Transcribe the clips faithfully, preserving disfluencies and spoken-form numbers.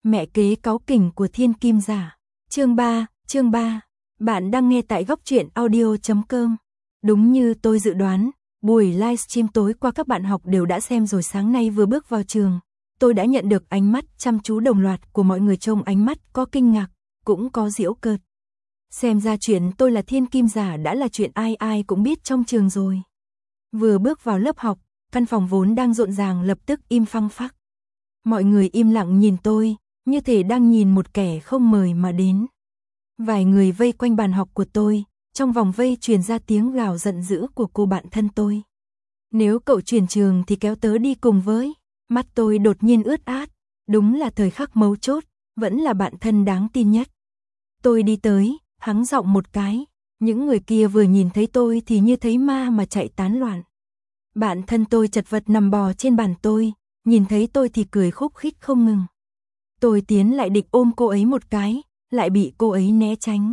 Mẹ kế cáu kỉnh của thiên kim giả. Chương ba, chương ba. Bạn đang nghe tại góc truyện audio chấm com. Đúng như tôi dự đoán, buổi livestream tối qua các bạn học đều đã xem rồi. Sáng nay vừa bước vào trường, tôi đã nhận được ánh mắt chăm chú đồng loạt của mọi người. Trong ánh mắt có kinh ngạc, cũng có giễu cợt. Xem ra chuyện tôi là thiên kim giả đã là chuyện ai ai cũng biết trong trường rồi. Vừa bước vào lớp học, căn phòng vốn đang rộn ràng lập tức im phăng phắc. Mọi người im lặng nhìn tôi, như thể đang nhìn một kẻ không mời mà đến. Vài người vây quanh bàn học của tôi, trong vòng vây truyền ra tiếng gào giận dữ của cô bạn thân tôi. Nếu cậu chuyển trường thì kéo tớ đi cùng với. Mắt tôi đột nhiên ướt át, đúng là thời khắc mấu chốt, vẫn là bạn thân đáng tin nhất. Tôi đi tới, hắng giọng một cái, những người kia vừa nhìn thấy tôi thì như thấy ma mà chạy tán loạn. Bạn thân tôi chật vật nằm bò trên bàn tôi, nhìn thấy tôi thì cười khúc khích không ngừng. Tôi tiến lại định ôm cô ấy một cái, lại bị cô ấy né tránh.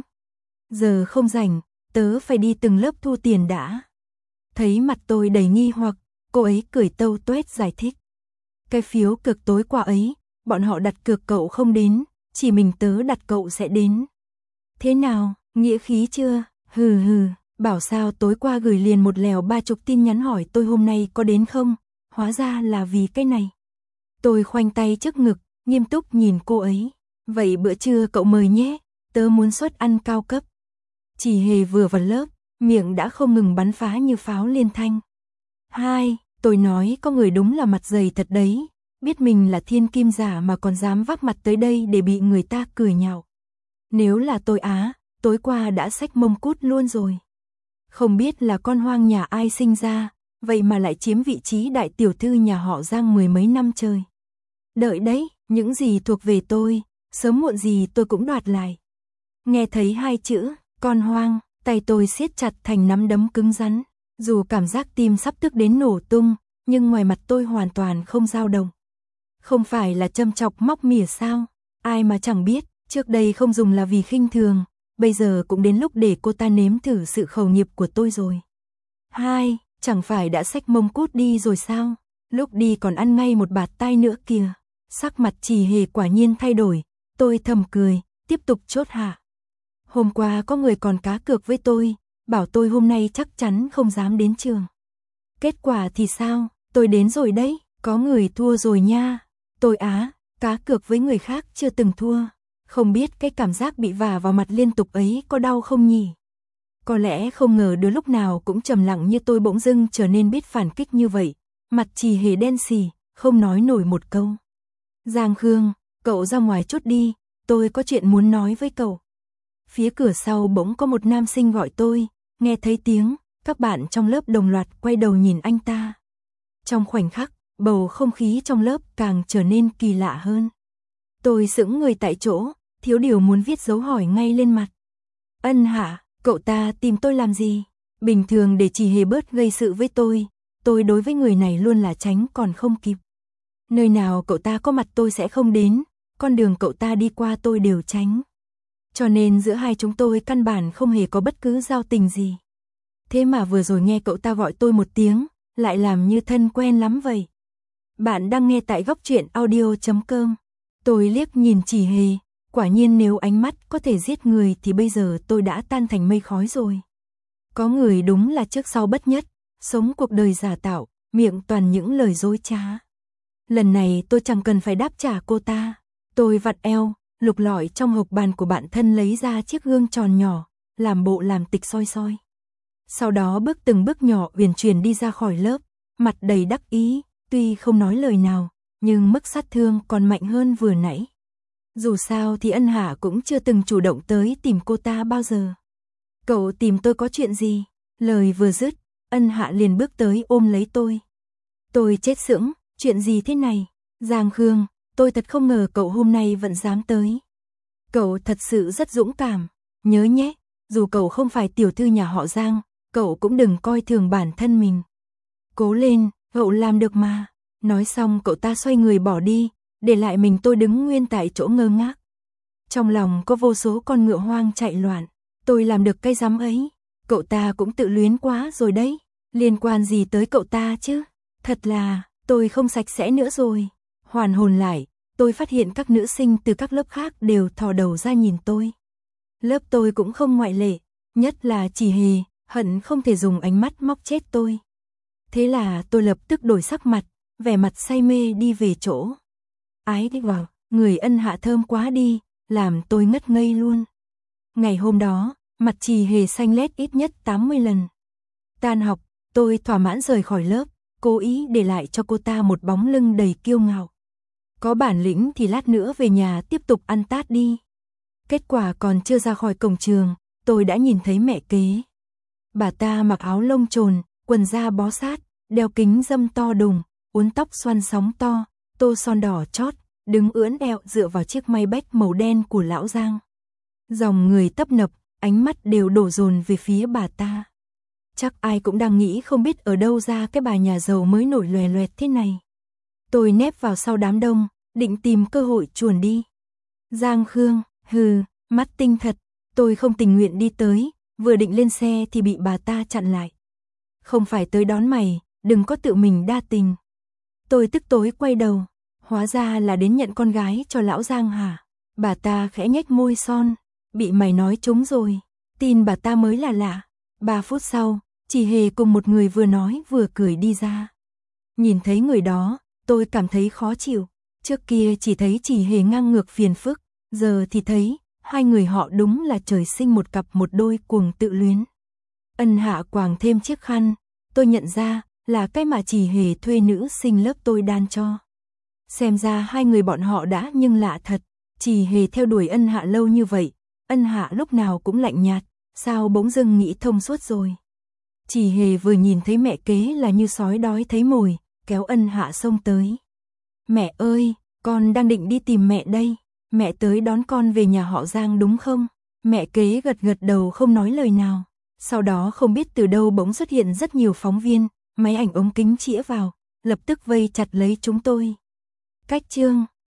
Giờ không rảnh, tớ phải đi từng lớp thu tiền đã. Thấy mặt tôi đầy nghi hoặc, cô ấy cười tâu tuét giải thích. Cái phiếu cược tối qua ấy, bọn họ đặt cược cậu không đến, chỉ mình tớ đặt cậu sẽ đến. Thế nào, nghĩa khí chưa? Hừ hừ, bảo sao tối qua gửi liền một lèo ba chục tin nhắn hỏi tôi hôm nay có đến không, hóa ra là vì cái này. Tôi khoanh tay trước ngực, nghiêm túc nhìn cô ấy. Vậy bữa trưa cậu mời nhé, tớ muốn suất ăn cao cấp. Chỉ hề vừa vào lớp, miệng đã không ngừng bắn phá như pháo liên thanh. Hai, tôi nói có người đúng là mặt dày thật đấy, biết mình là thiên kim giả mà còn dám vác mặt tới đây để bị người ta cười nhạo. Nếu là tôi á, tối qua đã xách mông cút luôn rồi. Không biết là con hoang nhà ai sinh ra, vậy mà lại chiếm vị trí đại tiểu thư nhà họ Giang mười mấy năm trời. Đợi đấy, những gì thuộc về tôi, sớm muộn gì tôi cũng đoạt lại. Nghe thấy hai chữ, con hoang, tay tôi siết chặt thành nắm đấm cứng rắn. Dù cảm giác tim sắp tức đến nổ tung, nhưng ngoài mặt tôi hoàn toàn không dao động. Không phải là châm chọc móc mỉa sao? Ai mà chẳng biết, trước đây không dùng là vì khinh thường, bây giờ cũng đến lúc để cô ta nếm thử sự khẩu nghiệp của tôi rồi. Hai, chẳng phải đã xách mông cút đi rồi sao? Lúc đi còn ăn ngay một bạt tai nữa kìa. Sắc mặt Chỉ Hề quả nhiên thay đổi, tôi thầm cười, tiếp tục chốt hạ. Hôm qua có người còn cá cược với tôi, bảo tôi hôm nay chắc chắn không dám đến trường. Kết quả thì sao? Tôi đến rồi đấy, có người thua rồi nha. Tôi á, cá cược với người khác chưa từng thua. Không biết cái cảm giác bị vả vào mặt liên tục ấy có đau không nhỉ? Có lẽ không ngờ đứa lúc nào cũng trầm lặng như tôi bỗng dưng trở nên biết phản kích như vậy. Mặt Chỉ Hề đen xì, không nói nổi một câu. Giang Khương, cậu ra ngoài chút đi, tôi có chuyện muốn nói với cậu. Phía cửa sau bỗng có một nam sinh gọi tôi, nghe thấy tiếng, các bạn trong lớp đồng loạt quay đầu nhìn anh ta. Trong khoảnh khắc, bầu không khí trong lớp càng trở nên kỳ lạ hơn. Tôi sững người tại chỗ, thiếu điều muốn viết dấu hỏi ngay lên mặt. Ân hả, cậu ta tìm tôi làm gì? Bình thường để Chỉ Hề bớt gây sự với tôi, tôi đối với người này luôn là tránh còn không kịp. Nơi nào cậu ta có mặt tôi sẽ không đến, con đường cậu ta đi qua tôi đều tránh. Cho nên giữa hai chúng tôi căn bản không hề có bất cứ giao tình gì. Thế mà vừa rồi nghe cậu ta gọi tôi một tiếng, lại làm như thân quen lắm vậy. Bạn đang nghe tại góc truyện audio chấm com. Tôi liếc nhìn Chỉ Hề, quả nhiên nếu ánh mắt có thể giết người thì bây giờ tôi đã tan thành mây khói rồi. Có người đúng là trước sau bất nhất, sống cuộc đời giả tạo, miệng toàn những lời dối trá. Lần này tôi chẳng cần phải đáp trả cô ta. Tôi vặn eo, lục lọi trong hộc bàn của bạn thân lấy ra chiếc gương tròn nhỏ, làm bộ làm tịch soi soi. Sau đó bước từng bước nhỏ uyển chuyển đi ra khỏi lớp, mặt đầy đắc ý, tuy không nói lời nào, nhưng mức sát thương còn mạnh hơn vừa nãy. Dù sao thì Ân Hạ cũng chưa từng chủ động tới tìm cô ta bao giờ. Cậu tìm tôi có chuyện gì? Lời vừa dứt, Ân Hạ liền bước tới ôm lấy tôi. Tôi chết sững, chuyện gì thế này? Giang Khương, tôi thật không ngờ cậu hôm nay vẫn dám tới. Cậu thật sự rất dũng cảm, nhớ nhé, dù cậu không phải tiểu thư nhà họ Giang, cậu cũng đừng coi thường bản thân mình. Cố lên, cậu làm được mà. Nói xong cậu ta xoay người bỏ đi, để lại mình tôi đứng nguyên tại chỗ ngơ ngác. Trong lòng có vô số con ngựa hoang chạy loạn, tôi làm được cái dám ấy. Cậu ta cũng tự luyến quá rồi đấy, liên quan gì tới cậu ta chứ? Thật là, tôi không sạch sẽ nữa rồi. Hoàn hồn lại, tôi tôi phát hiện các nữ sinh từ các lớp khác đều thò đầu ra nhìn tôi. Lớp tôi cũng không ngoại lệ, nhất là Chỉ Hề, hận không thể dùng ánh mắt móc chết tôi. Thế là tôi lập tức đổi sắc mặt, vẻ mặt say mê đi về chỗ. Ái đi vào, người Ân Hạ thơm quá đi, làm tôi ngất ngây luôn. Ngày hôm đó, mặt Chỉ Hề xanh lét ít nhất tám mươi lần. Tan học, tôi thỏa mãn rời khỏi lớp, cố ý để lại cho cô ta một bóng lưng đầy kiêu ngạo. Có bản lĩnh thì lát nữa về nhà tiếp tục ăn tát đi. Kết quả còn chưa ra khỏi cổng trường, tôi đã nhìn thấy mẹ kế. Bà ta mặc áo lông trồn, quần da bó sát, đeo kính râm to đùng, uốn tóc xoăn sóng to, tô son đỏ chót, đứng ưỡn eo dựa vào chiếc Maybach màu đen của lão Giang. Dòng người tấp nập, ánh mắt đều đổ dồn về phía bà ta. Chắc ai cũng đang nghĩ không biết ở đâu ra cái bà nhà giàu mới nổi loè loẹt thế này. Tôi nép vào sau đám đông, định tìm cơ hội chuồn đi. Giang Khương, hừ, mắt tinh thật, tôi không tình nguyện đi tới, vừa định lên xe thì bị bà ta chặn lại. Không phải tới đón mày, đừng có tự mình đa tình. Tôi tức tối quay đầu, hóa ra là đến nhận con gái cho lão Giang hả? Bà ta khẽ nhếch môi son, bị mày nói trúng rồi, tin bà ta mới là lạ. Ba phút sau, Chỉ Hề cùng một người vừa nói vừa cười đi ra. Nhìn thấy người đó, tôi cảm thấy khó chịu. Trước kia chỉ thấy Chỉ Hề ngang ngược phiền phức, giờ thì thấy hai người họ đúng là trời sinh một cặp một đôi cuồng tự luyến. Ân Hạ quàng thêm chiếc khăn, tôi nhận ra là cái mà Chỉ Hề thuê nữ sinh lớp tôi đan cho. Xem ra hai người bọn họ đã nhưng lạ thật. Chỉ Hề theo đuổi Ân Hạ lâu như vậy, Ân Hạ lúc nào cũng lạnh nhạt, sao bỗng dưng nghĩ thông suốt rồi. Chỉ Hề vừa nhìn thấy mẹ kế là như sói đói thấy mồi, kéo Ân Hạ xông tới. Mẹ ơi, con đang định đi tìm mẹ đây, mẹ tới đón con về nhà họ Giang đúng không? Mẹ kế gật gật đầu không nói lời nào. Sau đó không biết từ đâu bỗng xuất hiện rất nhiều phóng viên, máy ảnh ống kính chĩa vào, lập tức vây chặt lấy chúng tôi. Cách chương